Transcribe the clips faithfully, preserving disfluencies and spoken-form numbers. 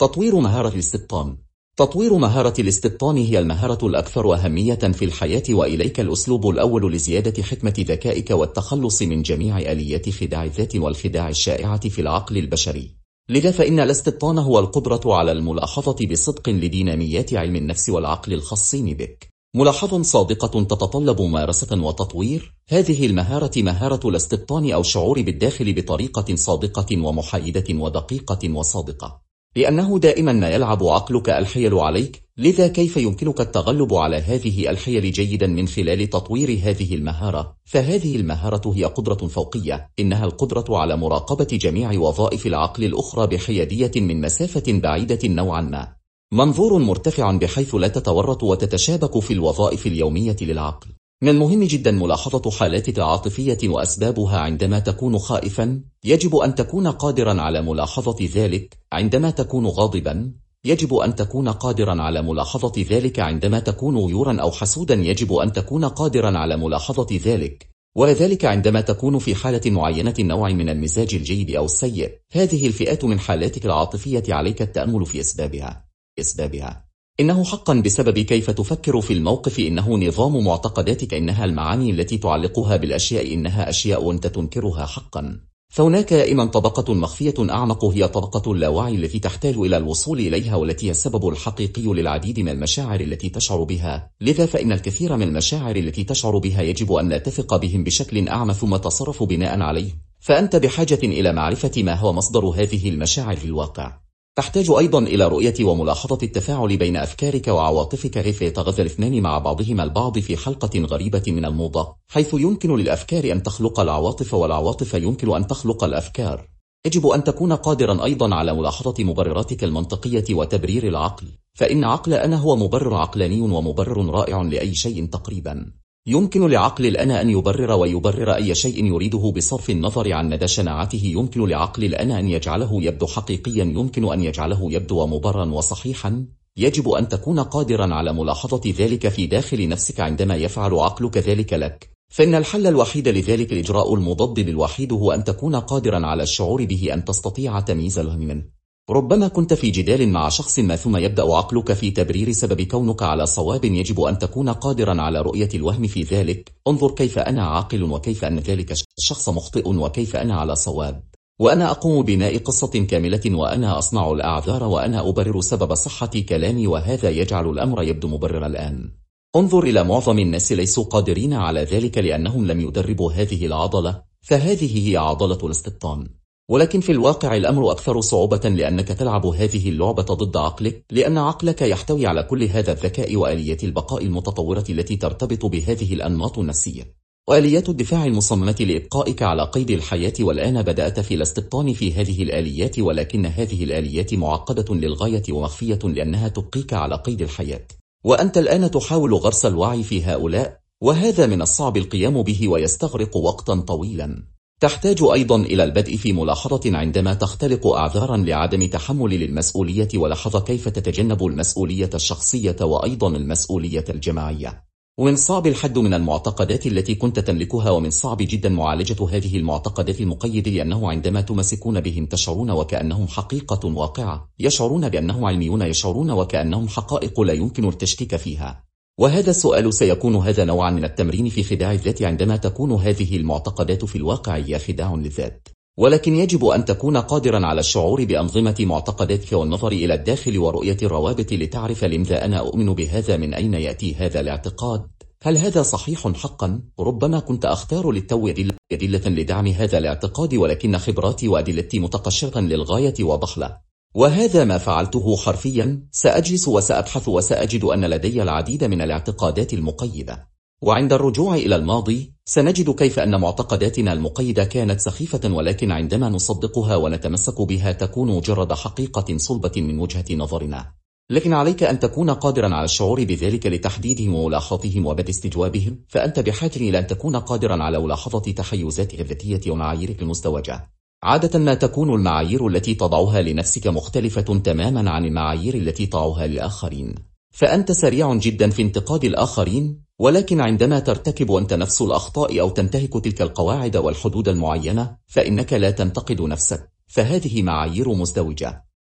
تطوير مهارة الاستبطان. تطوير مهارة الاستبطان هي المهارة الأكثر أهمية في الحياة، وإليك الأسلوب الأول لزيادة حكمة ذكائك والتخلص من جميع آليات خداع الذات والخداع الشائعة في العقل البشري. لذا فإن الاستبطان هو القدرة على الملاحظة بصدق لديناميات علم النفس والعقل الخاصين بك، ملاحظة صادقة تتطلب ممارسة وتطوير. هذه المهارة مهارة الاستبطان أو الشعور بالداخل بطريقة صادقة ومحايدة ودقيقة وصادقة، لأنه دائما ما يلعب عقلك الحيل عليك. لذا كيف يمكنك التغلب على هذه الحيل جيدا من خلال تطوير هذه المهارة؟ فهذه المهارة هي قدرة فوقية، إنها القدرة على مراقبة جميع وظائف العقل الأخرى بحيادية من مسافة بعيدة نوعا ما، منظور مرتفع بحيث لا تتورط وتتشابك في الوظائف اليومية للعقل. من المهم جدا ملاحظة حالاتك العاطفية وأسبابها. عندما تكون خائفا يجب أن تكون قادرا على ملاحظة ذلك. عندما تكون غاضبا يجب أن تكون قادرا على ملاحظة ذلك. عندما تكون غيورا أو حسودا يجب أن تكون قادرا على ملاحظة ذلك، وذلك عندما تكون في حالة معينة نوع من المزاج الجيد أو السيء. هذه الفئات من حالاتك العاطفية عليك التأمل في أسبابها. أسبابها إنه حقا بسبب كيف تفكر في الموقف، إنه نظام معتقداتك، إنها المعاني التي تعلقها بالأشياء، إنها أشياء أنت تنكرها حقا. فهناك دائما طبقة مخفية أعمق، هي طبقة اللاوعي التي تحتاج إلى الوصول إليها، والتي هي السبب الحقيقي للعديد من المشاعر التي تشعر بها. لذا فإن الكثير من المشاعر التي تشعر بها يجب أن لا تثق بهم بشكل أعمى ثم تصرف بناء عليه. فأنت بحاجة إلى معرفة ما هو مصدر هذه المشاعر في الواقع. تحتاج أيضا إلى رؤية وملاحظة التفاعل بين أفكارك وعواطفك، كيف يتغذى الاثنان مع بعضهما البعض في حلقة غريبة من الموضة، حيث يمكن للأفكار أن تخلق العواطف والعواطف يمكن أن تخلق الأفكار. يجب أن تكون قادرا أيضا على ملاحظة مبرراتك المنطقية وتبرير العقل، فإن عقل أنا هو مبرر عقلاني ومبرر رائع لأي شيء تقريبا. يمكن لعقل الأنا أن يبرر ويبرر أي شيء يريده بصرف النظر عن مدى شناعته. يمكن لعقل الأنا أن يجعله يبدو حقيقيا، يمكن أن يجعله يبدو مبررا وصحيحا. يجب أن تكون قادرا على ملاحظة ذلك في داخل نفسك عندما يفعل عقلك ذلك لك، فإن الحل الوحيد لذلك الإجراء المضاد للوحيد هو أن تكون قادرا على الشعور به، أن تستطيع تمييز الهم منه. ربما كنت في جدال مع شخص ما ثم يبدأ عقلك في تبرير سبب كونك على صواب. يجب أن تكون قادرا على رؤية الوهم في ذلك. انظر كيف أنا عاقل، وكيف أن ذلك الشخص مخطئ، وكيف أنا على صواب، وأنا أقوم بناء قصة كاملة، وأنا أصنع الأعذار، وأنا أبرر سبب صحة كلامي، وهذا يجعل الأمر يبدو مبررا الآن. انظر إلى معظم الناس ليسوا قادرين على ذلك لأنهم لم يدربوا هذه العضلة، فهذه هي عضلة الاستبطان. ولكن في الواقع الأمر أكثر صعوبة، لأنك تلعب هذه اللعبة ضد عقلك، لأن عقلك يحتوي على كل هذا الذكاء وآليات البقاء المتطورة التي ترتبط بهذه الأنماط النفسية وآليات الدفاع المصممة لإبقائك على قيد الحياة. والآن بدأت في الاستبطان في هذه الآليات، ولكن هذه الآليات معقدة للغاية ومخفية لأنها تبقيك على قيد الحياة، وأنت الآن تحاول غرس الوعي في هؤلاء، وهذا من الصعب القيام به ويستغرق وقتا طويلا. تحتاج أيضا إلى البدء في ملاحظة عندما تختلق أعذارا لعدم تحمل للمسؤولية، ولحظة كيف تتجنب المسؤولية الشخصية وأيضا المسؤولية الجماعية. ومن صعب الحد من المعتقدات التي كنت تملكها، ومن صعب جدا معالجة هذه المعتقدات المقيدة، لأنه عندما تمسكون بهم تشعرون وكأنهم حقيقة واقعة، يشعرون بأنهم علميون، يشعرون وكأنهم حقائق لا يمكن التشكيك فيها. وهذا السؤال سيكون هذا نوعا من التمرين في خداع الذات، عندما تكون هذه المعتقدات في الواقع هي خداع للذات. ولكن يجب أن تكون قادرا على الشعور بأنظمة معتقداتك والنظر إلى الداخل ورؤية الروابط لتعرف لماذا أنا أؤمن بهذا، من أين يأتي هذا الاعتقاد، هل هذا صحيح حقا؟ ربما كنت أختار للتو أدلة لدعم هذا الاعتقاد، ولكن خبراتي وأدلتي متقشرة للغاية وضحلة، وهذا ما فعلته حرفيا. سأجلس وسأبحث وسأجد أن لدي العديد من الاعتقادات المقيدة، وعند الرجوع إلى الماضي سنجد كيف أن معتقداتنا المقيدة كانت سخيفة، ولكن عندما نصدقها ونتمسك بها تكون مجرد حقيقة صلبة من وجهة نظرنا. لكن عليك أن تكون قادرا على الشعور بذلك لتحديدهم وملاحظتهم وبدء استجوابهم. فأنت بحاجة إلى أن تكون قادرا على ملاحظة تحيزاتك الذاتية ومعاييرك المزدوجة. عادة ما تكون المعايير التي تضعها لنفسك مختلفة تماما عن المعايير التي تضعها للآخرين، فأنت سريع جدا في انتقاد الآخرين، ولكن عندما ترتكب أنت نفس الأخطاء أو تنتهك تلك القواعد والحدود المعينة فإنك لا تنتقد نفسك، فهذه معايير مزدوجة.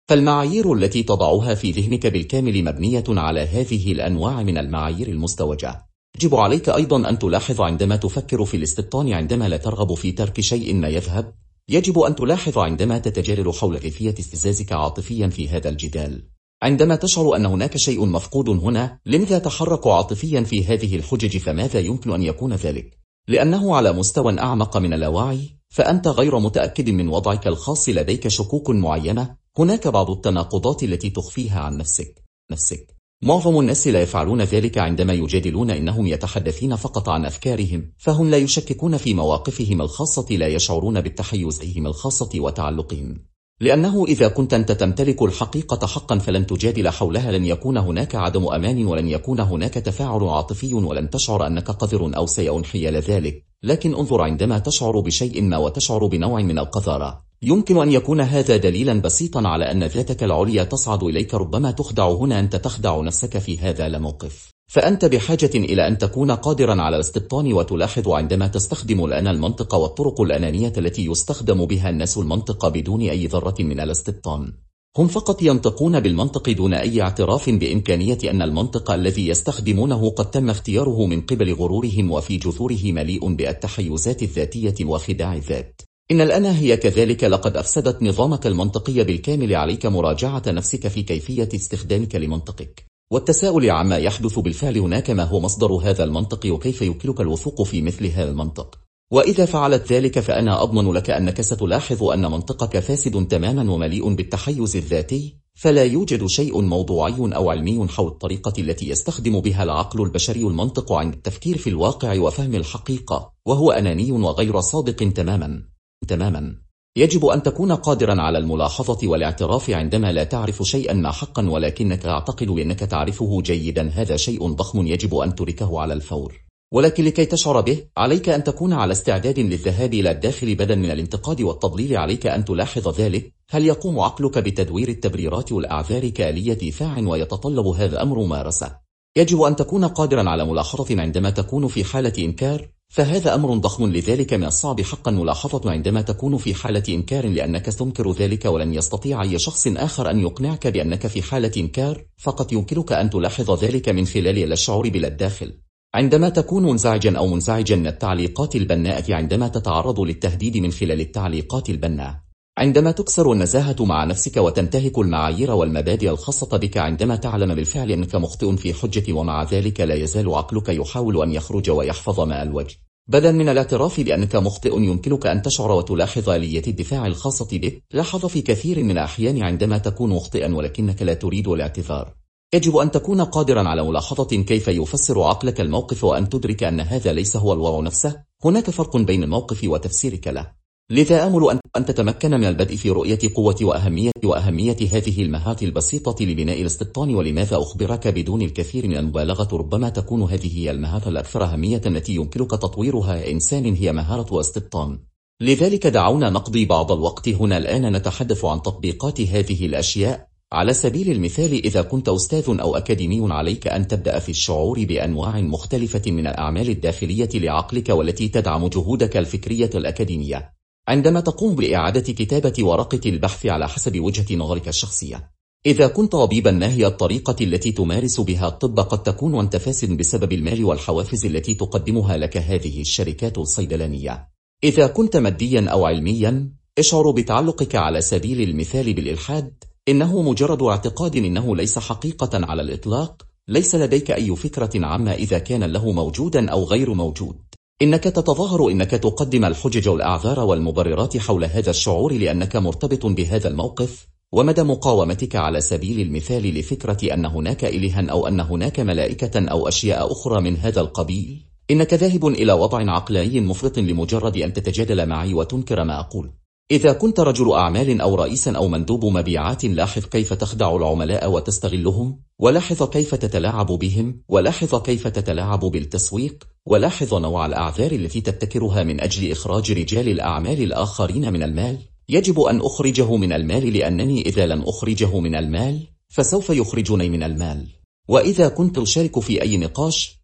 فالمعايير التي تضعها في ذهنك بالكامل مبنية على هذه الأنواع من المعايير المزدوجة. يجب عليك أيضا أن تلاحظ عندما تفكر في الاستبطان عندما لا ترغب في ترك شيء ما يذهب، يجب أن تلاحظ عندما تتجادل حول كيفية استفزازك عاطفيا في هذا الجدال. عندما تشعر أن هناك شيء مفقود هنا، لماذا تحرك عاطفيا في هذه الحجج؟ فماذا يمكن أن يكون ذلك؟ لأنه على مستوى أعمق من اللاوعي، فأنت غير متأكد من وضعك الخاص، لديك شكوك معينة، هناك بعض التناقضات التي تخفيها عن نفسك. نفسك. معظم الناس لا يفعلون ذلك عندما يجادلون، إنهم يتحدثون فقط عن أفكارهم، فهم لا يشككون في مواقفهم الخاصة، لا يشعرون بالتحيزهم الخاصة وتعلقهم. لأنه إذا كنت أنت تمتلك الحقيقة حقا فلن تجادل حولها، لن يكون هناك عدم أمان، ولن يكون هناك تفاعل عاطفي، ولن تشعر أنك قذر أو سيء حيال ذلك. لكن انظر، عندما تشعر بشيء ما وتشعر بنوع من القذارة، يمكن أن يكون هذا دليلا بسيطا على أن ذاتك العليا تصعد إليك. ربما تخدع هنا، أنت تخدع نفسك في هذا الموقف. فأنت بحاجة إلى أن تكون قادرا على الاستبطان وتلاحظ عندما تستخدم الآن المنطق والطرق الأنانية التي يستخدم بها الناس المنطق بدون أي ذرة من الاستبطان. هم فقط ينطقون بالمنطق دون أي اعتراف بإمكانية أن المنطق الذي يستخدمونه قد تم اختياره من قبل غرورهم، وفي جذوره مليء بالتحيزات الذاتية وخداع الذات. إن الأنا هي كذلك لقد أفسدت نظامك المنطقي بالكامل. عليك مراجعة نفسك في كيفية استخدامك لمنطقك، والتساؤل عما يحدث بالفعل هناك، ما هو مصدر هذا المنطق، وكيف يمكنك الوثوق في مثل هذا المنطق. وإذا فعلت ذلك فأنا أضمن لك أنك ستلاحظ أن منطقك فاسد تماما ومليء بالتحيز الذاتي، فلا يوجد شيء موضوعي أو علمي حول الطريقة التي يستخدم بها العقل البشري المنطق عند التفكير في الواقع وفهم الحقيقة، وهو أناني وغير صادق تماما. تماما. يجب أن تكون قادرا على الملاحظة والاعتراف عندما لا تعرف شيئا ما حقا، ولكنك تعتقد بأنك تعرفه جيدا. هذا شيء ضخم يجب أن تركه على الفور، ولكن لكي تشعر به عليك أن تكون على استعداد للذهاب إلى الداخل بدلا من الانتقاد والتضليل. عليك أن تلاحظ ذلك. هل يقوم عقلك بتدوير التبريرات والأعذار كآلية دفاع؟ ويتطلب هذا أمر ممارسة. يجب أن تكون قادرا على ملاحظة عندما تكون في حالة إنكار، فهذا أمر ضخم، لذلك من الصعب حقا ملاحظة عندما تكون في حالة إنكار، لأنك تنكر ذلك ولن يستطيع أي شخص آخر أن يقنعك بأنك في حالة إنكار. فقط يمكنك أن تلاحظ ذلك من خلال الشعور بالداخل. عندما تكون منزعجا أو منزعجا من التعليقات البناءة، عندما تتعرض للتهديد من خلال التعليقات البناءة، عندما تكسر النزاهة مع نفسك وتنتهك المعايير والمبادئ الخاصة بك، عندما تعلم بالفعل أنك مخطئ في حجة ومع ذلك لا يزال عقلك يحاول أن يخرج ويحفظ ماء الوجه. بدلا من الاعتراف بأنك مخطئ، يمكنك أن تشعر وتلاحظ آلية الدفاع الخاصة بك. لاحظ في كثير من الأحيان عندما تكون مخطئا ولكنك لا تريد الاعتذار، يجب أن تكون قادرا على ملاحظة كيف يفسر عقلك الموقف، وأن تدرك أن هذا ليس هو الوضع نفسه. هناك فرق بين الموقف وتفسيرك له. لذا آمل أن تتمكن من البدء في رؤية قوة وأهمية وأهمية هذه المهارات البسيطة لبناء الاستبطان. ولماذا أخبرك بدون الكثير من المبالغة؟ ربما تكون هذه هي المهارة الأكثر أهمية التي يمكنك تطويرها إنسان، هي مهارة الاستبطان. لذلك دعونا نقضي بعض الوقت هنا الآن نتحدث عن تطبيقات هذه الأشياء. على سبيل المثال، إذا كنت أستاذ أو أكاديمي، عليك أن تبدأ في الشعور بأنواع مختلفة من الأعمال الداخلية لعقلك والتي تدعم جهودك الفكرية الأكاديمية. عندما تقوم بإعادة كتابة ورقة البحث على حسب وجهة نظرك الشخصية. إذا كنت طبيبا، ما هي الطريقة التي تمارس بها الطب؟ قد تكون أنت فاسد بسبب المال والحوافز التي تقدمها لك هذه الشركات الصيدلانية. إذا كنت ماديا أو علميا، اشعر بتعلقك على سبيل المثال بالإلحاد. إنه مجرد اعتقاد، إنه ليس حقيقة على الإطلاق. ليس لديك أي فكرة عما إذا كان له موجودا أو غير موجود. إنك تتظاهر إنك تقدم الحجج والأعذار والمبررات حول هذا الشعور لأنك مرتبط بهذا الموقف. ومدى مقاومتك على سبيل المثال لفكرة أن هناك إلها أو أن هناك ملائكة أو أشياء أخرى من هذا القبيل. إنك ذاهب إلى وضع عقلاني مفرط لمجرد أن تتجادل معي وتنكر ما أقول. إذا كنت رجل أعمال أو رئيسا أو مندوب مبيعات، لاحظ كيف تخدع العملاء وتستغلهم، ولاحظ كيف تتلاعب بهم، ولاحظ كيف تتلاعب بالتسويق، ولاحظ نوع الأعذار التي تبتكرها من أجل إخراج رجال الأعمال الآخرين من المال. يجب أن أخرجه من المال، لأنني إذا لم أخرجه من المال فسوف يخرجني من المال. وإذا كنت أشارك في أي نقاش،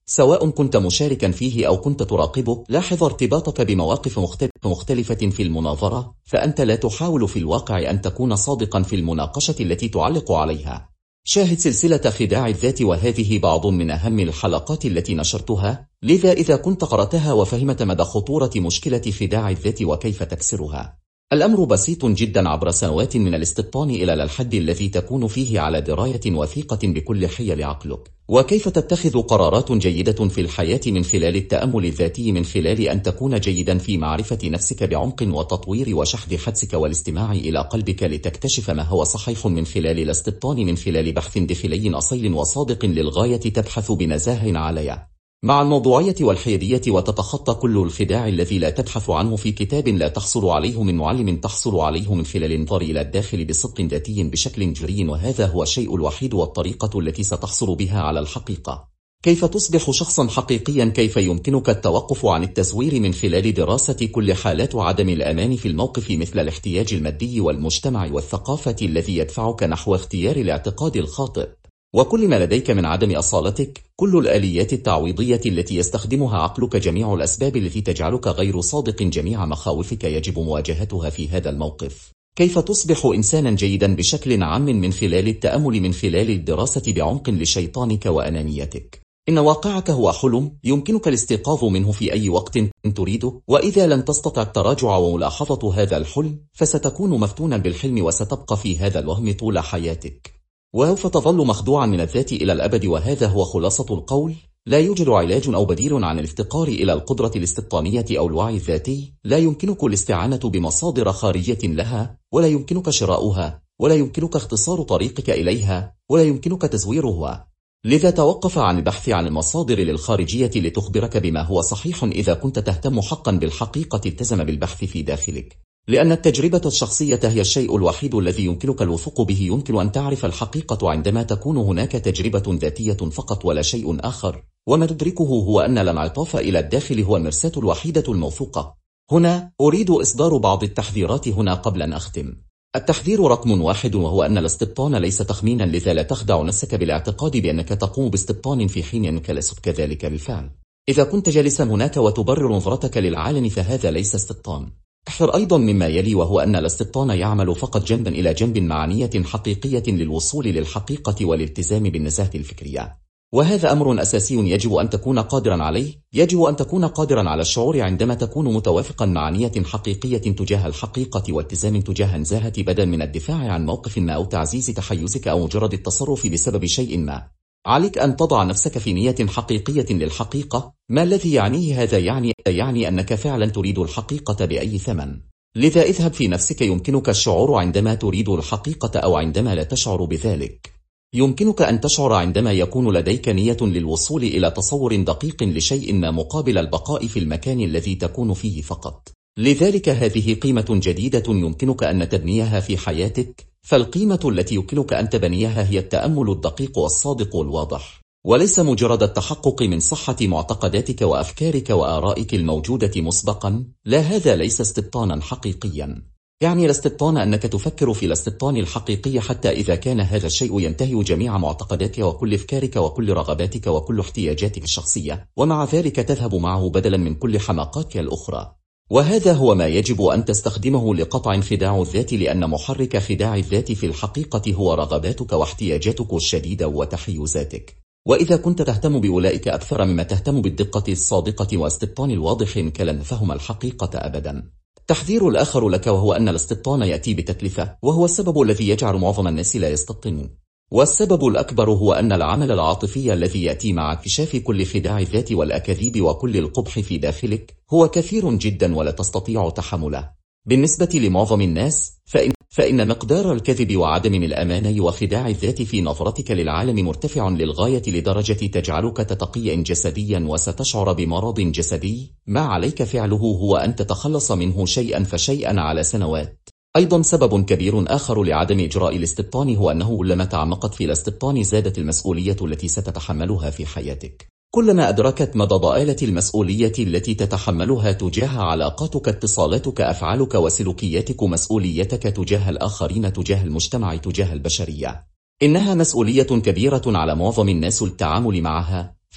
سواء كنت مشاركا فيه أو كنت تراقبه. لاحظ ارتباطك بمواقف مختلفة في المناظرة، فأنت لا تحاول في الواقع أن تكون صادقا في المناقشة التي تعلق عليها. شاهد سلسلة خداع الذات، وهذه بعض من أهم الحلقات التي نشرتها، لذا إذا كنت قرأتها وفهمت مدى خطورة مشكلة خداع الذات وكيف تكسرها. الأمر بسيط جدا. عبر سنوات من الاستبطان إلى الحد الذي تكون فيه على دراية وثيقة بكل حيل عقلك، وكيف تتخذ قرارات جيدة في الحياة من خلال التأمل الذاتي، من خلال أن تكون جيدا في معرفة نفسك بعمق وتطوير وشحذ حدسك والاستماع إلى قلبك لتكتشف ما هو صحيح، من خلال الاستبطان، من خلال بحث داخلي أصيل وصادق للغاية، تبحث بنزاهة عالية مع الموضوعية والحيادية، وتتخطى كل الخداع الذي لا تبحث عنه في كتاب، لا تحصل عليه من معلم، تحصل عليه من خلال النظر إلى الداخل بصدق ذاتي بشكل جري، وهذا هو الشيء الوحيد والطريقة التي ستحصل بها على الحقيقة. كيف تصبح شخصا حقيقيا؟ كيف يمكنك التوقف عن التزوير من خلال دراسة كل حالات عدم الأمان في الموقف، مثل الاحتياج المادي والمجتمع والثقافة الذي يدفعك نحو اختيار الاعتقاد الخاطئ، وكل ما لديك من عدم أصالتك، كل الآليات التعويضية التي يستخدمها عقلك، جميع الأسباب التي تجعلك غير صادق، جميع مخاوفك يجب مواجهتها في هذا الموقف. كيف تصبح إنسانا جيدا بشكل عام؟ من خلال التأمل، من خلال الدراسة بعمق لشيطانك وأنانيتك. إن واقعك هو حلم يمكنك الاستيقاظ منه في أي وقت تريده، وإذا لم تستطع التراجع وملاحظة هذا الحلم، فستكون مفتونا بالحلم وستبقى في هذا الوهم طول حياتك، وسوف تظل مخدوعا من الذات إلى الأبد. وهذا هو خلاصة القول. لا يوجد علاج أو بديل عن الافتقار إلى القدرة الاستبطانية أو الوعي الذاتي. لا يمكنك الاستعانة بمصادر خارجية لها، ولا يمكنك شراؤها، ولا يمكنك اختصار طريقك إليها، ولا يمكنك تزويرها. لذا توقف عن البحث عن المصادر للخارجية لتخبرك بما هو صحيح. إذا كنت تهتم حقا بالحقيقة، التزم بالبحث في داخلك، لأن التجربة الشخصية هي الشيء الوحيد الذي يمكنك الوثوق به. يمكن أن تعرف الحقيقة عندما تكون هناك تجربة ذاتية فقط ولا شيء آخر، وما تدركه هو أن الانعطاف إلى الداخل هو المرساة الوحيدة الموثوقة. هنا أريد إصدار بعض التحذيرات هنا قبل أن أختم. التحذير رقم واحد، وهو أن الاستبطان ليس تخمينا، لذا لا تخدع نفسك بالاعتقاد بأنك تقوم باستبطان في حين أنك لست كذلك بالفعل. إذا كنت جالسا هناك وتبرر نظرتك للعالم، فهذا ليس استبطان. احذر أيضا مما يلي، وهو أن الاستبطان يعمل فقط جنبا إلى جنب مع نية حقيقية للوصول للحقيقة والالتزام بالنزاهة الفكرية، وهذا أمر أساسي يجب أن تكون قادرا عليه. يجب أن تكون قادرا على الشعور عندما تكون متوافقا مع نية حقيقية تجاه الحقيقة والتزام تجاه النزاهة، بدلا من الدفاع عن موقف ما أو تعزيز تحيزك أو مجرد التصرف بسبب شيء ما. عليك أن تضع نفسك في نية حقيقية للحقيقة. ما الذي يعنيه هذا؟ يعني يعني أنك فعلا تريد الحقيقة بأي ثمن. لذا اذهب في نفسك. يمكنك الشعور عندما تريد الحقيقة أو عندما لا تشعر بذلك. يمكنك أن تشعر عندما يكون لديك نية للوصول إلى تصور دقيق لشيء ما مقابل البقاء في المكان الذي تكون فيه فقط. لذلك هذه قيمة جديدة يمكنك أن تبنيها في حياتك، فالقيمة التي يمكنك أن تبنيها هي التأمل الدقيق والصادق والواضح، وليس مجرد التحقق من صحة معتقداتك وأفكارك وآرائك الموجودة مسبقا. لا، هذا ليس استبطانا حقيقيا. يعني الاستبطان أنك تفكر في الاستبطان الحقيقي حتى إذا كان هذا الشيء ينتهي جميع معتقداتك وكل أفكارك وكل رغباتك وكل احتياجاتك الشخصية، ومع ذلك تذهب معه بدلا من كل حماقاتك الأخرى. وهذا هو ما يجب أن تستخدمه لقطع خداع الذات، لأن محرك خداع الذات في الحقيقة هو رغباتك واحتياجاتك الشديدة وتحيزاتك. وإذا كنت تهتم بأولئك أكثر مما تهتم بالدقة الصادقة واستبطان الواضح، فلن تفهم الحقيقة أبدا. التحذير الآخر لك، وهو أن الاستبطان يأتي بتكلفة، وهو السبب الذي يجعل معظم الناس لا يستبطنون. والسبب الأكبر هو أن العمل العاطفي الذي يأتي مع اكتشاف كل خداع الذات والأكاذيب وكل القبح في داخلك هو كثير جدا ولا تستطيع تحمله. بالنسبة لمعظم الناس فإن, فإن مقدار الكذب وعدم الأمانة وخداع الذات في نظرتك للعالم مرتفع للغاية، لدرجة تجعلك تتقيأ جسديا وستشعر بمرض جسدي. ما عليك فعله هو أن تتخلص منه شيئا فشيئا على سنوات. أيضا سبب كبير آخر لعدم إجراء الاستبطان هو أنه لما تعمقت في الاستبطان زادت المسؤولية التي ستتحملها في حياتك. كلما أدركت مدى ضآلة المسؤولية التي تتحملها تجاه علاقاتك، اتصالاتك، أفعالك وسلوكياتك، مسؤوليتك تجاه الآخرين، تجاه المجتمع، تجاه البشرية، إنها مسؤولية كبيرة على معظم الناس التعامل معها.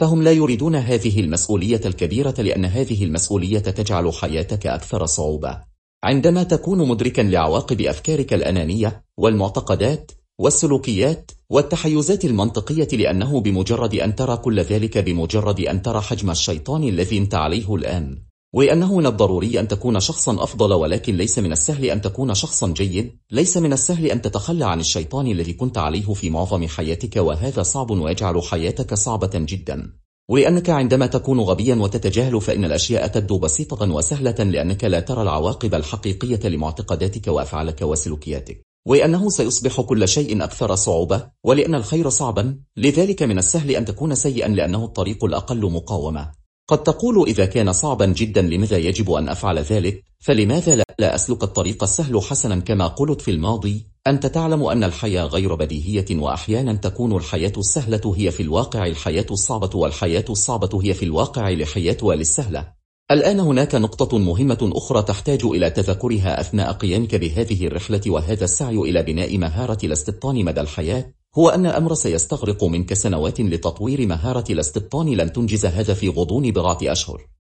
فهم لا يريدون هذه المسؤولية الكبيرة لأن هذه المسؤولية تجعل حياتك أكثر صعوبة. عندما تكون مدركا لعواقب أفكارك الأنانية والمعتقدات والسلوكيات والتحيزات المنطقية، لأنه بمجرد أن ترى كل ذلك، بمجرد أن ترى حجم الشيطان الذي أنت عليه الآن، وأنه من الضروري أن تكون شخصا أفضل، ولكن ليس من السهل أن تكون شخصا جيد، ليس من السهل أن تتخلى عن الشيطان الذي كنت عليه في معظم حياتك، وهذا صعب ويجعل حياتك صعبة جدا. ولأنك عندما تكون غبيا وتتجاهل فإن الأشياء تبدو بسيطة وسهلة، لأنك لا ترى العواقب الحقيقية لمعتقداتك وأفعالك وسلوكياتك، وأنه سيصبح كل شيء أكثر صعوبة، ولأن الخير صعبا، لذلك من السهل أن تكون سيئا لأنه الطريق الأقل مقاومة. قد تقول إذا كان صعبا جدا لماذا يجب أن أفعل ذلك؟ فلماذا لا, لا أسلك الطريق السهل حسنا؟ كما قلت في الماضي، أنت تعلم أن الحياة غير بديهية، وأحيانا تكون الحياة السهلة هي في الواقع الحياة الصعبة، والحياة الصعبة هي في الواقع الحياة للسهلة. الآن هناك نقطة مهمة أخرى تحتاج إلى تذكرها أثناء قيامك بهذه الرحلة، وهذا السعي إلى بناء مهارة الاستبطان مدى الحياة، هو أن الأمر سيستغرق منك سنوات لتطوير مهارة الاستبطان. لن تنجز هذا في غضون بضعة أشهر.